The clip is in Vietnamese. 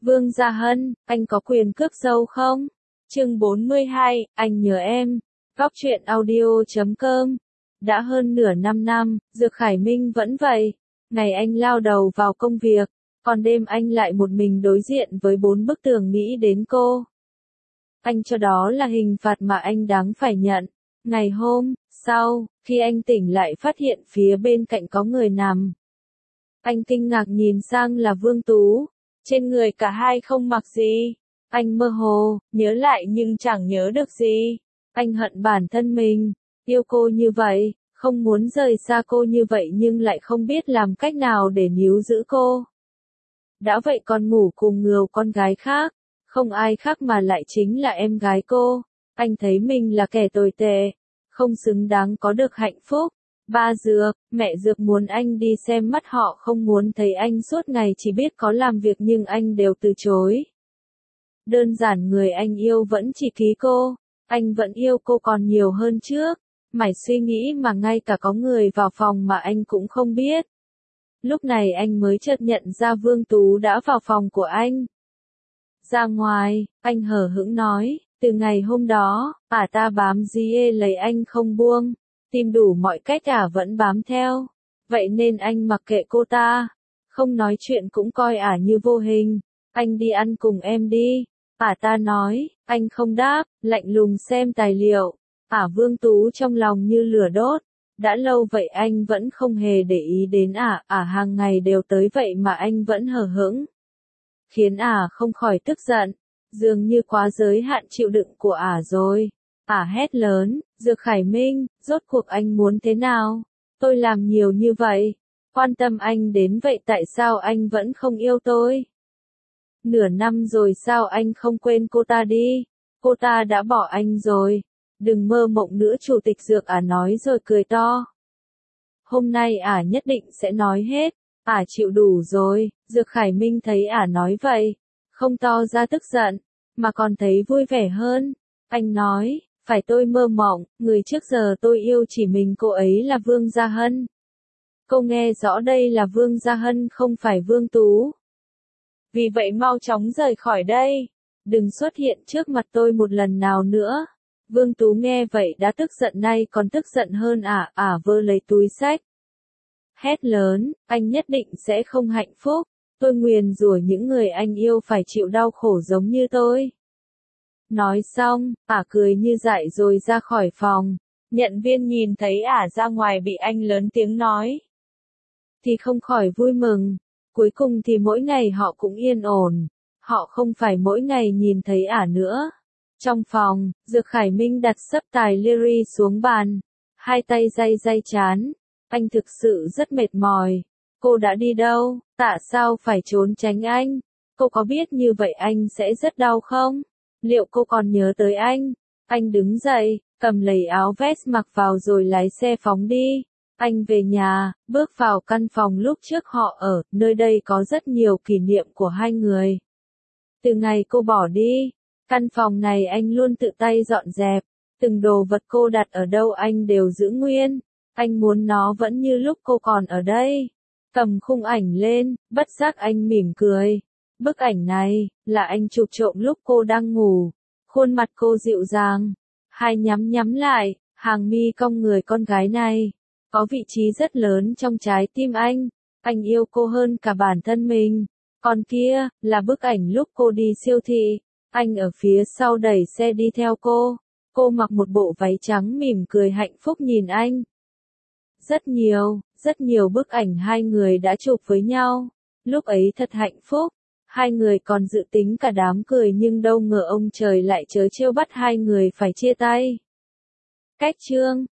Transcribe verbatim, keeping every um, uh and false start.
Vương Gia Hân, anh có quyền cướp dâu không? Chương bốn mươi hai, anh nhớ em. Góc truyện audio chấm com. Đã hơn nửa năm năm, Dược Khải Minh vẫn vậy. Ngày anh lao đầu vào công việc, còn đêm anh lại một mình đối diện với bốn bức tường nghĩ đến cô. Anh cho đó là hình phạt mà anh đáng phải nhận. Ngày hôm sau, khi anh tỉnh lại phát hiện phía bên cạnh có người nằm. Anh kinh ngạc nhìn sang là Vương Tú. Trên người cả hai không mặc gì. Anh mơ hồ, nhớ lại nhưng chẳng nhớ được gì. Anh hận bản thân mình, yêu cô như vậy, không muốn rời xa cô như vậy nhưng lại không biết làm cách nào để níu giữ cô. Đã vậy còn ngủ cùng người con gái khác, không ai khác mà lại chính là em gái cô. Anh thấy mình là kẻ tồi tệ, không xứng đáng có được hạnh phúc. Ba Dược, mẹ Dược muốn anh đi xem mắt họ, không muốn thấy anh suốt ngày chỉ biết có làm việc nhưng anh đều từ chối. Đơn giản người anh yêu vẫn chỉ ký cô, anh vẫn yêu cô còn nhiều hơn trước. Mải suy nghĩ mà ngay cả có người vào phòng mà anh cũng không biết. Lúc này anh mới chợt nhận ra Vương Tú đã vào phòng của anh. Ra ngoài, anh hờ hững nói, từ ngày hôm đó, ả ta bám ria lấy anh không buông. Tìm đủ mọi cách ả vẫn bám theo. Vậy nên anh mặc kệ cô ta. Không nói chuyện cũng coi ả như vô hình. Anh đi ăn cùng em đi. Ả ta nói, anh không đáp, lạnh lùng xem tài liệu. Ả Vương Tú trong lòng như lửa đốt. Đã lâu vậy anh vẫn không hề để ý đến ả, ả hàng ngày đều tới vậy mà anh vẫn hờ hững. Khiến ả không khỏi tức giận. Dường như quá giới hạn chịu đựng của ả rồi. Ả hét lớn, Dược Khải Minh, rốt cuộc anh muốn thế nào? Tôi làm nhiều như vậy, quan tâm anh đến vậy tại sao anh vẫn không yêu tôi? Nửa năm rồi sao anh không quên cô ta đi? Cô ta đã bỏ anh rồi. Đừng mơ mộng nữa, Chủ tịch Dược Ả nói rồi cười to. Hôm nay Ả nhất định sẽ nói hết. Ả chịu đủ rồi. Dược Khải Minh thấy Ả nói vậy, không to ra tức giận, mà còn thấy vui vẻ hơn. Anh nói, phải tôi mơ mộng, người trước giờ tôi yêu chỉ mình cô ấy là Vương Gia Hân. Cô nghe rõ đây là Vương Gia Hân không phải Vương Tú. Vì vậy mau chóng rời khỏi đây. Đừng xuất hiện trước mặt tôi một lần nào nữa. Vương Tú nghe vậy đã tức giận, nay còn tức giận hơn ả, ả vơ lấy túi xách. Hét lớn, anh nhất định sẽ không hạnh phúc. Tôi nguyền rủa những người anh yêu phải chịu đau khổ giống như tôi. Nói xong, ả cười như dại rồi ra khỏi phòng. Nhận viên nhìn thấy ả ra ngoài bị anh lớn tiếng nói, thì không khỏi vui mừng. Cuối cùng thì mỗi ngày họ cũng yên ổn. Họ không phải mỗi ngày nhìn thấy ả nữa. Trong phòng, Dược Khải Minh đặt sấp tài lyri xuống bàn. Hai tay day day chán. Anh thực sự rất mệt mỏi. Cô đã đi đâu? Tại sao phải trốn tránh anh? Cô có biết như vậy anh sẽ rất đau không? Liệu cô còn nhớ tới anh? Anh đứng dậy, cầm lấy áo vest mặc vào rồi lái xe phóng đi. Anh về nhà, bước vào căn phòng lúc trước họ ở, nơi đây có rất nhiều kỷ niệm của hai người. Từ ngày cô bỏ đi, căn phòng này anh luôn tự tay dọn dẹp. Từng đồ vật cô đặt ở đâu anh đều giữ nguyên. Anh muốn nó vẫn như lúc cô còn ở đây. Cầm khung ảnh lên, bất giác anh mỉm cười. Bức ảnh này, là anh chụp trộm lúc cô đang ngủ. Khuôn mặt cô dịu dàng. Hai nhắm nhắm lại, hàng mi cong người con gái này. Có vị trí rất lớn trong trái tim anh. Anh yêu cô hơn cả bản thân mình. Còn kia, là bức ảnh lúc cô đi siêu thị. Anh ở phía sau đẩy xe đi theo cô. Cô mặc một bộ váy trắng mỉm cười hạnh phúc nhìn anh. Rất nhiều, rất nhiều bức ảnh hai người đã chụp với nhau. Lúc ấy thật hạnh phúc. Hai người còn dự tính cả đám cười nhưng đâu ngờ ông trời lại trớ trêu bắt hai người phải chia tay. Cách chương